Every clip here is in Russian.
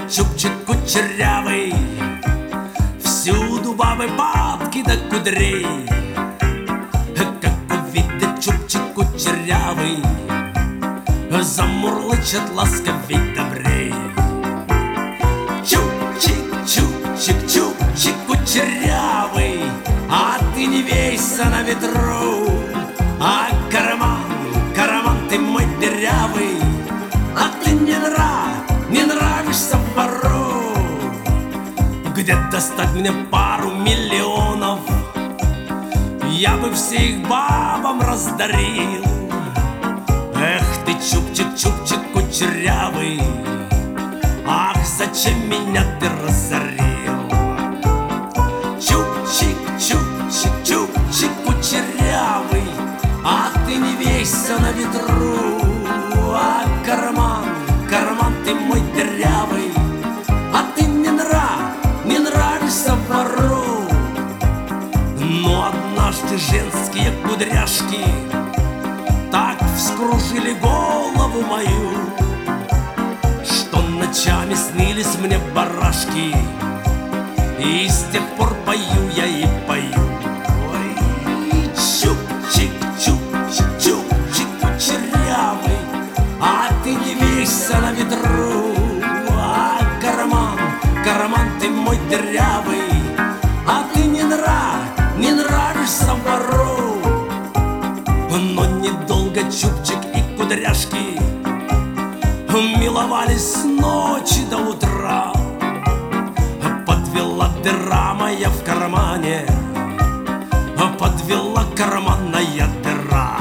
чубчик кучерявый, всюду бабы бабки до кудрей. Как увидит чубчик кучерявый, замурлычет ласковей добрей. Чубчик, чубчик, чубчик кучерявый, а ты не вейся на ветру. А карман, карман ты мой дырявый, а ты не нравишься вору. Где достать мне пару миллионов, я бы всех бабам раздарил. Эх ты, чубчик, чубчик кучерявый, ах, зачем меня ты разорил? Чубчик, чубчик, чубчик кучерявый, а ты не вейся на ветру. А карман, карман ты мой дырявый, а ты не нравишься вору. Но однажды женские кудряшки так вскружили голову мою, что ночами снились мне барашки, и с тех пор пою я и пою. Ой, чубчик, чубчик, чубчик кучерявый, а ты не вейся на ветру. А карман, карман ты мой дырявый, а ты не нравишься вору. Но недолго чубчик и кудряшки миловались с ночи до утра. Подвела дыра моя в кармане, подвела карманная дыра.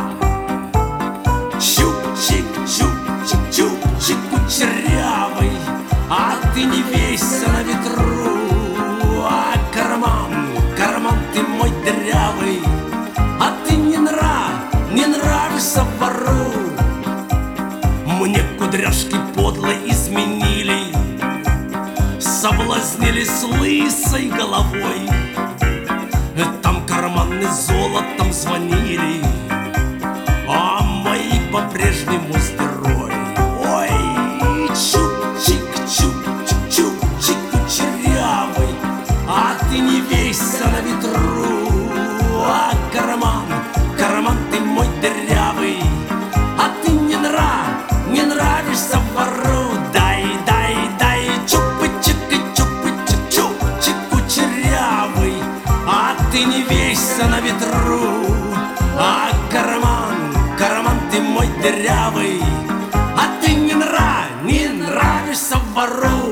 Чубчик, чубчик, чубчик кучерявый, а ты не вейся на ветру. А карман, карман ты мой дырявый, а ты не нравишься вору. Мне кудряшки подло изменили, соблазнили с лысой головой. Там карманы золотом звонили, а мои по-прежнему с дырой. Ой, чубчик, чубчик, чубчик кучерявый, а ты не вейся на ветру. А карман, карман ты мой дырявый, а ты не нравишься вору. Дай, дай, дай, чупычик и чупычик, чупчик кучерявый, а ты не вейся на ветру. А карман, карман ты мой дырявый, а ты не нравишься вору.